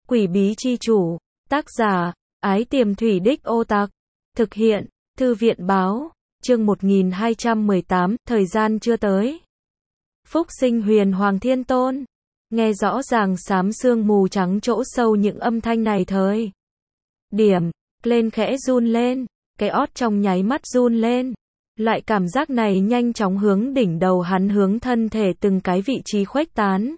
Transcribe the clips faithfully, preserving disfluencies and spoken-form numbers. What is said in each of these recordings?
Quỷ bí chi chủ. Tác giả, Ái Tiềm Thủy Đích Ô Tặc. Thực hiện, Thư viện báo. Chương một nghìn hai trăm mười tám, thời gian chưa tới. Phúc sinh huyền hoàng thiên tôn. Nghe rõ ràng xám sương mù trắng chỗ sâu những âm thanh này thời điểm, lên khẽ run lên, cái ót trong nháy mắt run lên. Loại cảm giác này nhanh chóng hướng đỉnh đầu hắn hướng thân thể từng cái vị trí khuếch tán,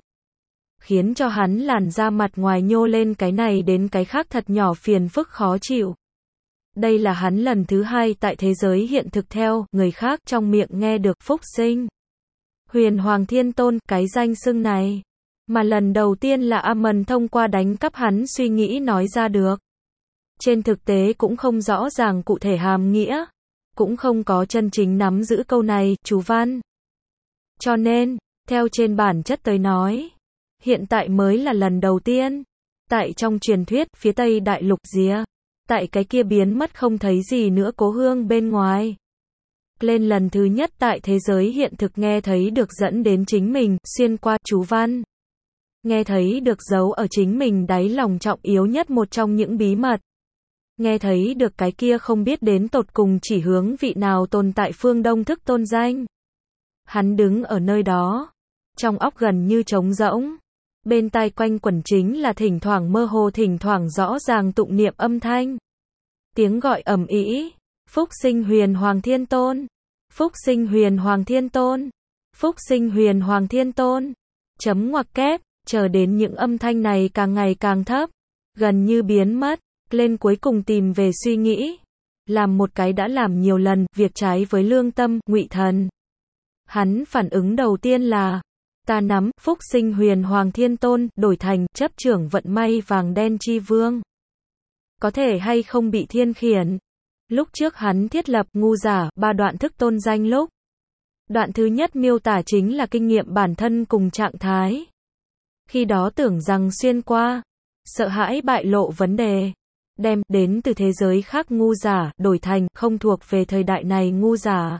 khiến cho hắn làn da mặt ngoài nhô lên cái này đến cái khác thật nhỏ phiền phức khó chịu. Đây là hắn lần thứ hai tại thế giới hiện thực theo người khác trong miệng nghe được phúc sinh huyền hoàng thiên tôn cái danh xưng này, mà lần đầu tiên là Amon thông qua đánh cắp hắn suy nghĩ nói ra được. Trên thực tế cũng không rõ ràng cụ thể hàm nghĩa, cũng không có chân chính nắm giữ câu này, chú văn. Cho nên, theo trên bản chất tới nói, hiện tại mới là lần đầu tiên, tại trong truyền thuyết phía Tây Đại Lục rìa, tại cái kia biến mất không thấy gì nữa cố hương bên ngoài. Lên lần thứ nhất tại thế giới hiện thực nghe thấy được dẫn đến chính mình, xuyên qua chú văn. Nghe thấy được giấu ở chính mình đáy lòng trọng yếu nhất một trong những bí mật. Nghe thấy được cái kia không biết đến tột cùng chỉ hướng vị nào tồn tại phương Đông thức tôn danh. Hắn đứng ở nơi đó, trong óc gần như trống rỗng. Bên tai quanh quẩn chính là thỉnh thoảng mơ hồ thỉnh thoảng rõ ràng tụng niệm âm thanh. Tiếng gọi ầm ĩ, Phúc sinh huyền hoàng thiên tôn, Phúc sinh huyền hoàng thiên tôn, Phúc sinh huyền hoàng thiên tôn, chấm ngoặc kép, chờ đến những âm thanh này càng ngày càng thấp, gần như biến mất, lên cuối cùng tìm về suy nghĩ, làm một cái đã làm nhiều lần, việc trái với lương tâm, ngụy thần. Hắn phản ứng đầu tiên là, ta nắm, phúc sinh huyền hoàng thiên tôn, đổi thành, chấp trưởng vận may vàng đen chi vương. Có thể hay không bị thiên khiển. Lúc trước hắn thiết lập, ngu giả, ba đoạn thức tôn danh lúc. Đoạn thứ nhất miêu tả chính là kinh nghiệm bản thân cùng trạng thái. Khi đó tưởng rằng xuyên qua, sợ hãi bại lộ vấn đề. Đem, đến từ thế giới khác ngu giả, đổi thành, không thuộc về thời đại này ngu giả.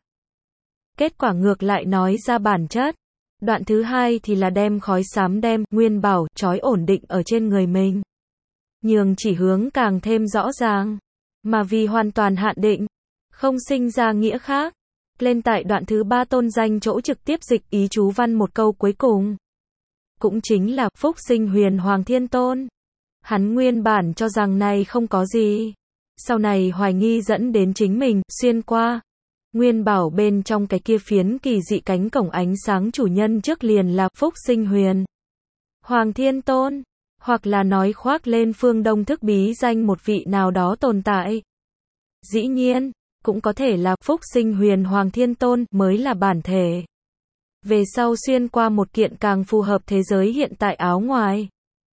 Kết quả ngược lại nói ra bản chất. Đoạn thứ hai thì là đem khói xám đem, nguyên bảo, trói ổn định ở trên người mình. Nhường chỉ hướng càng thêm rõ ràng. Mà vì hoàn toàn hạn định, không sinh ra nghĩa khác. Lên tại đoạn thứ ba tôn danh chỗ trực tiếp dịch ý chú văn một câu cuối cùng. Cũng chính là, phúc sinh huyền hoàng thiên tôn. Hắn nguyên bản cho rằng này không có gì. Sau này hoài nghi dẫn đến chính mình, xuyên qua. Nguyên bảo bên trong cái kia phiến kỳ dị cánh cổng ánh sáng chủ nhân trước liền là phúc sinh huyền hoàng thiên tôn, hoặc là nói khoác lên phương Đông thức bí danh một vị nào đó tồn tại. Dĩ nhiên, cũng có thể là phúc sinh huyền hoàng thiên tôn mới là bản thể. Về sau xuyên qua một kiện càng phù hợp thế giới hiện tại áo ngoài.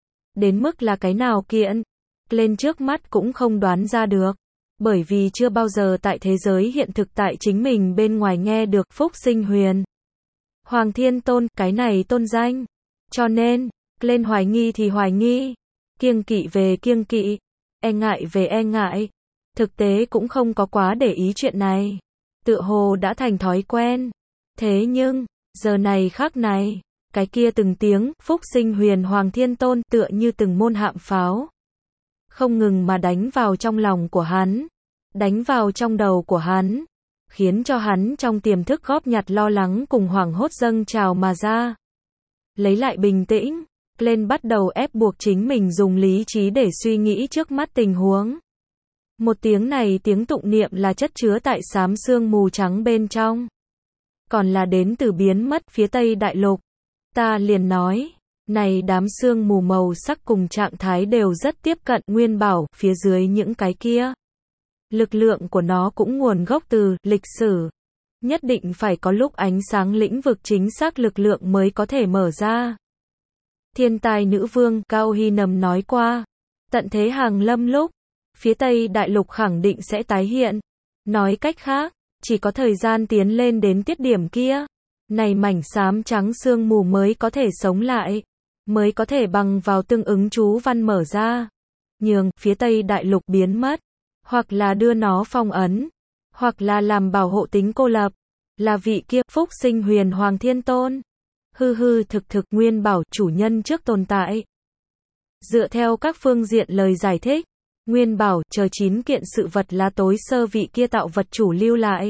Đến mức là cái nào kiện, lên trước mắt cũng không đoán ra được. Bởi vì chưa bao giờ tại thế giới hiện thực tại chính mình bên ngoài nghe được phúc sinh huyền hoàng thiên tôn, cái này tôn danh. Cho nên, lên hoài nghi thì hoài nghi, kiêng kỵ về kiêng kỵ, e ngại về e ngại. Thực tế cũng không có quá để ý chuyện này. Tựa hồ đã thành thói quen. Thế nhưng, giờ này khắc này, cái kia từng tiếng, phúc sinh huyền hoàng thiên tôn tựa như từng môn hạm pháo. Không ngừng mà đánh vào trong lòng của hắn, đánh vào trong đầu của hắn, khiến cho hắn trong tiềm thức góp nhặt lo lắng cùng hoảng hốt dâng trào mà ra. Lấy lại bình tĩnh, lên bắt đầu ép buộc chính mình dùng lý trí để suy nghĩ trước mắt tình huống. Một tiếng này tiếng tụng niệm là chất chứa tại xám sương mù trắng bên trong. Còn là đến từ biến mất phía Tây Đại Lục. Ta liền nói, này đám sương mù màu sắc cùng trạng thái đều rất tiếp cận nguyên bảo, phía dưới những cái kia. Lực lượng của nó cũng nguồn gốc từ lịch sử. Nhất định phải có lúc ánh sáng lĩnh vực chính xác lực lượng mới có thể mở ra. Thiên tài nữ vương Cao Hy Nầm nói qua, tận thế hàng lâm lúc, phía Tây Đại Lục khẳng định sẽ tái hiện. Nói cách khác, chỉ có thời gian tiến lên đến tiết điểm kia. Này mảnh xám trắng sương mù mới có thể sống lại, mới có thể bằng vào tương ứng chú văn mở ra. Nhường phía Tây Đại Lục biến mất, hoặc là đưa nó phong ấn, hoặc là làm bảo hộ tính cô lập, là vị kia phúc sinh huyền hoàng thiên tôn. Hư hư thực thực nguyên bảo chủ nhân trước tồn tại. Dựa theo các phương diện lời giải thích, Nguyên bảo chờ chín kiện sự vật là tối sơ vị kia tạo vật chủ lưu lại.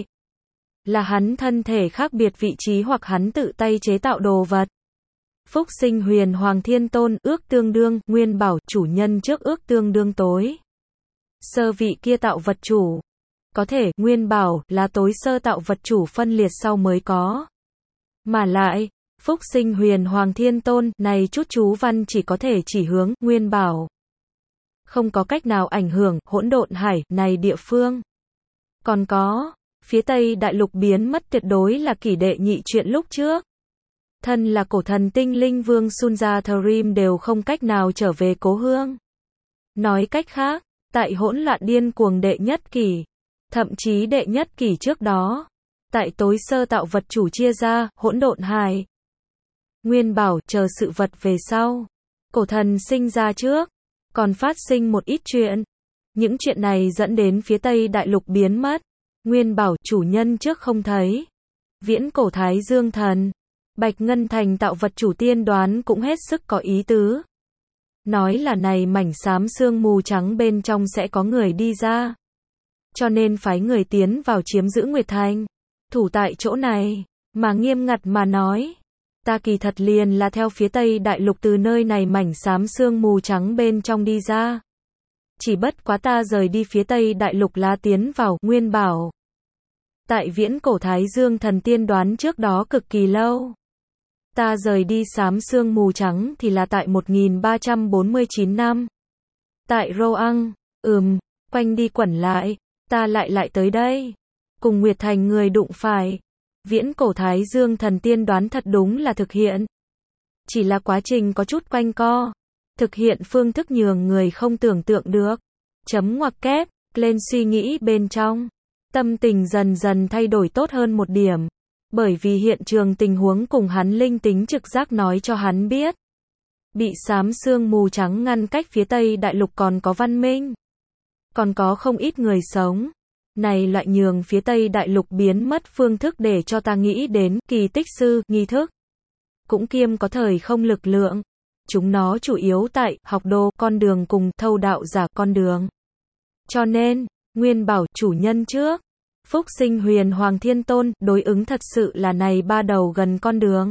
Là hắn thân thể khác biệt vị trí hoặc hắn tự tay chế tạo đồ vật. Phúc sinh huyền hoàng thiên tôn ước tương đương, Nguyên bảo chủ nhân trước ước tương đương tối sơ vị kia tạo vật chủ. Có thể, Nguyên bảo là tối sơ tạo vật chủ phân liệt sau mới có. Mà lại, Phúc sinh huyền hoàng thiên tôn này chút chú văn chỉ có thể chỉ hướng Nguyên bảo. Không có cách nào ảnh hưởng hỗn độn hải này địa phương. Còn có, phía Tây đại lục biến mất tuyệt đối là kỷ đệ nhị chuyện lúc trước. Thân là cổ thần tinh linh vương Sunjathrim đều không cách nào trở về cố hương. Nói cách khác, tại hỗn loạn điên cuồng đệ nhất kỷ, thậm chí đệ nhất kỷ trước đó, tại tối sơ tạo vật chủ chia ra, hỗn độn hải. Nguyên bảo chờ sự vật về sau. Cổ thần sinh ra trước, còn phát sinh một ít chuyện. Những chuyện này dẫn đến phía Tây đại lục biến mất. Nguyên bảo chủ nhân trước không thấy. Viễn cổ Thái Dương thần, Bạch Ngân Thành tạo vật chủ tiên đoán cũng hết sức có ý tứ. Nói là này mảnh xám sương mù trắng bên trong sẽ có người đi ra. Cho nên phái người tiến vào chiếm giữ Nguyệt Thành. Thủ tại chỗ này, mà nghiêm ngặt mà nói. Ta kỳ thật liền là theo phía Tây đại lục từ nơi này mảnh xám sương mù trắng bên trong đi ra. Chỉ bất quá ta rời đi phía Tây đại lục là tiến vào Nguyên bảo. Tại viễn cổ Thái Dương thần tiên đoán trước đó cực kỳ lâu. Ta rời đi xám sương mù trắng thì là tại một nghìn ba trăm bốn mươi chín năm. Tại Roang, ừm, quanh đi quẩn lại, ta lại lại tới đây. Cùng Nguyệt Thành người đụng phải. Viễn cổ Thái Dương thần tiên đoán thật đúng là thực hiện. Chỉ là quá trình có chút quanh co. Thực hiện phương thức nhường người không tưởng tượng được. Chấm ngoặc kép, lên suy nghĩ bên trong. Tâm tình dần dần thay đổi tốt hơn một điểm. Bởi vì hiện trường tình huống cùng hắn linh tính trực giác nói cho hắn biết. Bị xám sương mù trắng ngăn cách phía Tây đại lục còn có văn minh. Còn có không ít người sống. Này loại nhường phía Tây đại lục biến mất phương thức để cho ta nghĩ đến kỳ tích sư, nghi thức. Cũng kiêm có thời không lực lượng. Chúng nó chủ yếu tại học đồ con đường cùng thâu đạo giả con đường. Cho nên, Nguyên bảo chủ nhân trước. Phúc sinh huyền hoàng thiên tôn đối ứng thật sự là này ba đầu gần con đường.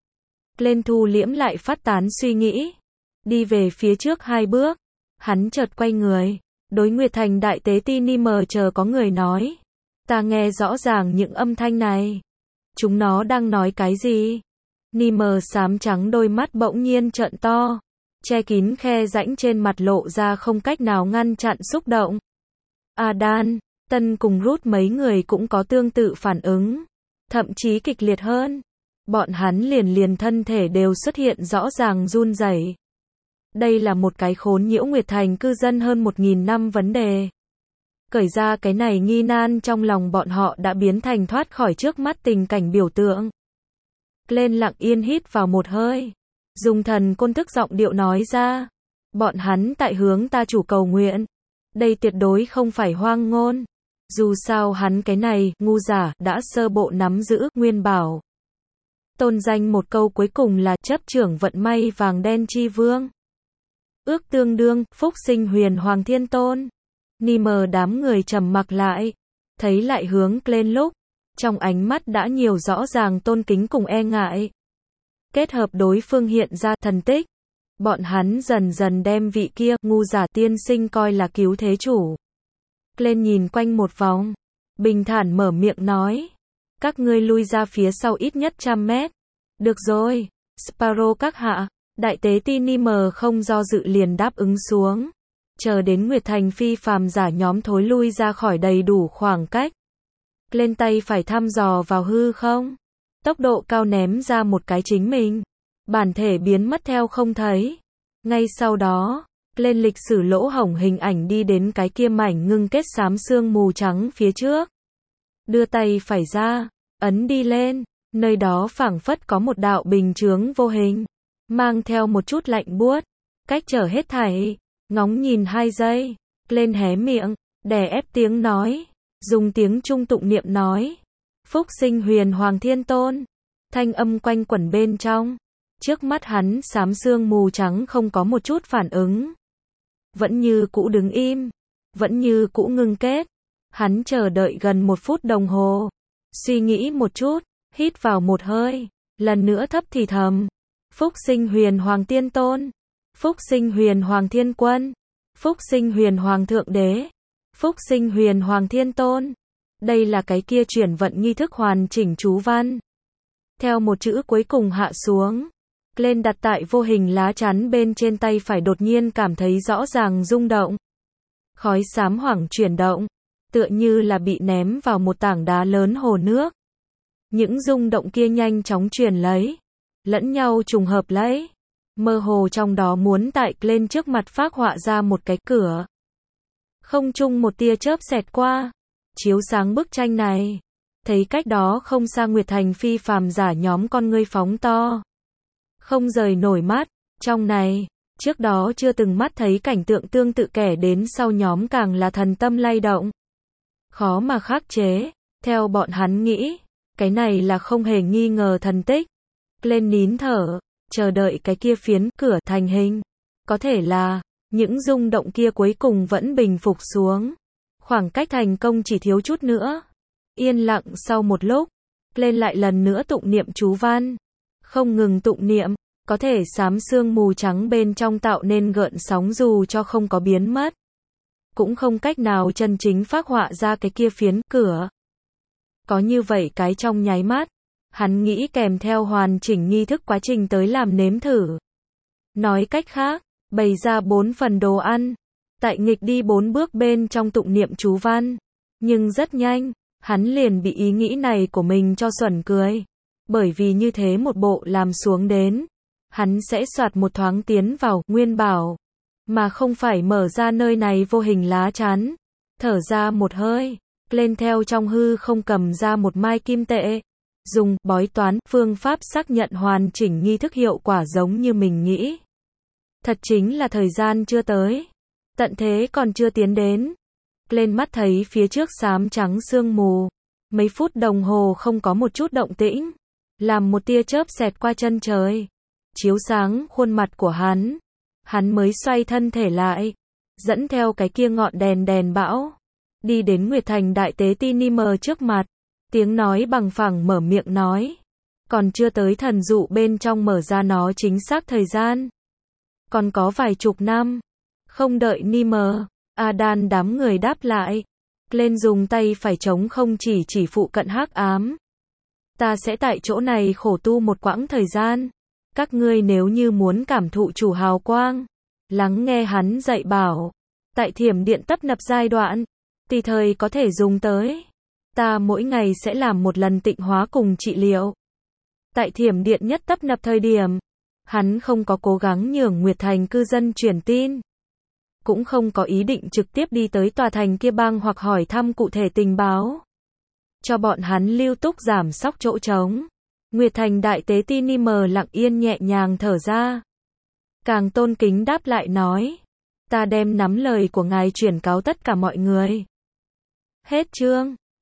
Lên thu liễm lại phát tán suy nghĩ. Đi về phía trước hai bước. Hắn chợt quay người. Đối Nguyệt Thành đại tế ti ni mờ chờ có người nói. Ta nghe rõ ràng những âm thanh này. Chúng nó đang nói cái gì? Ni mờ xám trắng đôi mắt bỗng nhiên trợn to. Che kín khe rãnh trên mặt lộ ra không cách nào ngăn chặn xúc động. Adan, Tân cùng Ruth mấy người cũng có tương tự phản ứng. Thậm chí kịch liệt hơn. Bọn hắn liền liền thân thể đều xuất hiện rõ ràng run rẩy. Đây là một cái khốn nhiễu Nguyệt Thành cư dân hơn một nghìn năm vấn đề. Cởi ra cái này nghi nan trong lòng bọn họ đã biến thành thoát khỏi trước mắt tình cảnh biểu tượng. Lên lặng yên hít vào một hơi. Dùng thần côn thức giọng điệu nói ra. Bọn hắn tại hướng ta chủ cầu nguyện. Đây tuyệt đối không phải hoang ngôn. Dù sao hắn cái này, ngu giả, đã sơ bộ nắm giữ, Nguyên bảo. Tôn danh một câu cuối cùng là chấp trưởng vận may vàng đen chi vương. Ước tương đương, phúc sinh huyền hoàng thiên tôn. Ni mờ đám người trầm mặc lại. Thấy lại hướng lên lúc. Trong ánh mắt đã nhiều rõ ràng tôn kính cùng e ngại. Kết hợp đối phương hiện ra thần tích. Bọn hắn dần dần đem vị kia, ngu giả tiên sinh coi là cứu thế chủ. Lên nhìn quanh một vòng. Bình thản mở miệng nói. Các ngươi lui ra phía sau ít nhất trăm mét. Được rồi, Sparrow các hạ. Đại tế ti ni mờ không do dự liền đáp ứng xuống. Chờ đến Nguyệt Thành phi phàm giả nhóm thối lui ra khỏi đầy đủ khoảng cách. Lên tay phải thăm dò vào hư không. Tốc độ cao ném ra một cái chính mình. Bản thể biến mất theo không thấy. Ngay sau đó, lên lịch sử lỗ hổng hình ảnh đi đến cái kia mảnh ngưng kết xám sương mù trắng phía trước. Đưa tay phải ra, ấn đi lên. Nơi đó phảng phất có một đạo bình chướng vô hình. Mang theo một chút lạnh buốt. Cách trở hết thảy. Ngóng nhìn hai giây. Lên hé miệng. Đè ép tiếng nói. Dùng tiếng Trung tụng niệm nói. Phúc sinh huyền hoàng thiên tôn. Thanh âm quanh quẩn bên trong. Trước mắt hắn xám sương mù trắng không có một chút phản ứng. Vẫn như cũ đứng im. Vẫn như cũ ngưng kết. Hắn chờ đợi gần một phút đồng hồ. Suy nghĩ một chút. Hít vào một hơi. Lần nữa thấp thì thầm. Phúc sinh huyền hoàng tiên tôn. Phúc sinh huyền hoàng thiên quân. Phúc sinh huyền hoàng thượng đế. Phúc sinh huyền hoàng thiên tôn. Đây là cái kia chuyển vận nghi thức hoàn chỉnh chú văn. Theo một chữ cuối cùng hạ xuống. Lên đặt tại vô hình lá chắn bên trên tay phải đột nhiên cảm thấy rõ ràng rung động. Khói xám hoảng chuyển động. Tựa như là bị ném vào một tảng đá lớn hồ nước. Những rung động kia nhanh chóng truyền lấy. Lẫn nhau trùng hợp lấy. Mơ hồ trong đó muốn tại lên trước mặt phác họa ra một cái cửa. Không trung một tia chớp xẹt qua. Chiếu sáng bức tranh này. Thấy cách đó không xa Nguyệt Thành phi phàm giả nhóm con ngươi phóng to. Không rời nổi mắt. Trong này, trước đó chưa từng mắt thấy cảnh tượng tương tự kẻ đến sau nhóm càng là thần tâm lay động. Khó mà khắc chế. Theo bọn hắn nghĩ, cái này là không hề nghi ngờ thần tích. Lên nín thở, chờ đợi cái kia phiến cửa thành hình. Có thể là, những rung động kia cuối cùng vẫn bình phục xuống. Khoảng cách thành công chỉ thiếu chút nữa. Yên lặng sau một lúc, lên lại lần nữa tụng niệm chú văn. Không ngừng tụng niệm, có thể xám sương mù trắng bên trong tạo nên gợn sóng dù cho không có biến mất. Cũng không cách nào chân chính phác họa ra cái kia phiến cửa. Có như vậy cái trong nháy mắt, hắn nghĩ kèm theo hoàn chỉnh nghi thức quá trình tới làm nếm thử. Nói cách khác, bày ra bốn phần đồ ăn. Tại nghịch đi bốn bước bên trong tụng niệm chú văn. Nhưng rất nhanh, hắn liền bị ý nghĩ này của mình cho xuẩn cười. Bởi vì như thế một bộ làm xuống đến. Hắn sẽ soạt một thoáng tiến vào nguyên bảo. Mà không phải mở ra nơi này vô hình lá chắn. Thở ra một hơi. Lên theo trong hư không cầm ra một mai kim tệ. Dùng bói toán phương pháp xác nhận hoàn chỉnh nghi thức hiệu quả giống như mình nghĩ. Thật chính là thời gian chưa tới. Tận thế còn chưa tiến đến. Lên mắt thấy phía trước xám trắng sương mù. Mấy phút đồng hồ không có một chút động tĩnh. Làm một tia chớp xẹt qua chân trời. Chiếu sáng khuôn mặt của hắn. Hắn mới xoay thân thể lại. Dẫn theo cái kia ngọn đèn đèn bão. Đi đến Nguyệt Thành đại tế Tini mờ trước mặt. Tiếng nói bằng phẳng mở miệng nói. Còn chưa tới thần dụ bên trong mở ra nó chính xác thời gian. Còn có vài chục năm. Không đợi Ni mờ, Adan đám người đáp lại. Lên dùng tay phải chống không chỉ chỉ phụ cận hắc ám. Ta sẽ tại chỗ này khổ tu một quãng thời gian. Các ngươi nếu như muốn cảm thụ chủ hào quang. Lắng nghe hắn dạy bảo. Tại thiểm điện tấp nập giai đoạn. Tùy thời có thể dùng tới. Ta mỗi ngày sẽ làm một lần tịnh hóa cùng trị liệu. Tại thiểm điện nhất tấp nập thời điểm. Hắn không có cố gắng nhường Nguyệt Thành cư dân truyền tin. Cũng không có ý định trực tiếp đi tới tòa thành kia bang hoặc hỏi thăm cụ thể tình báo. Cho bọn hắn lưu túc giảm sóc chỗ trống. Nguyệt Thành đại tế Tini mờ lặng yên nhẹ nhàng thở ra. Càng tôn kính đáp lại nói. Ta đem nắm lời của ngài chuyển cáo tất cả mọi người. Hết chương.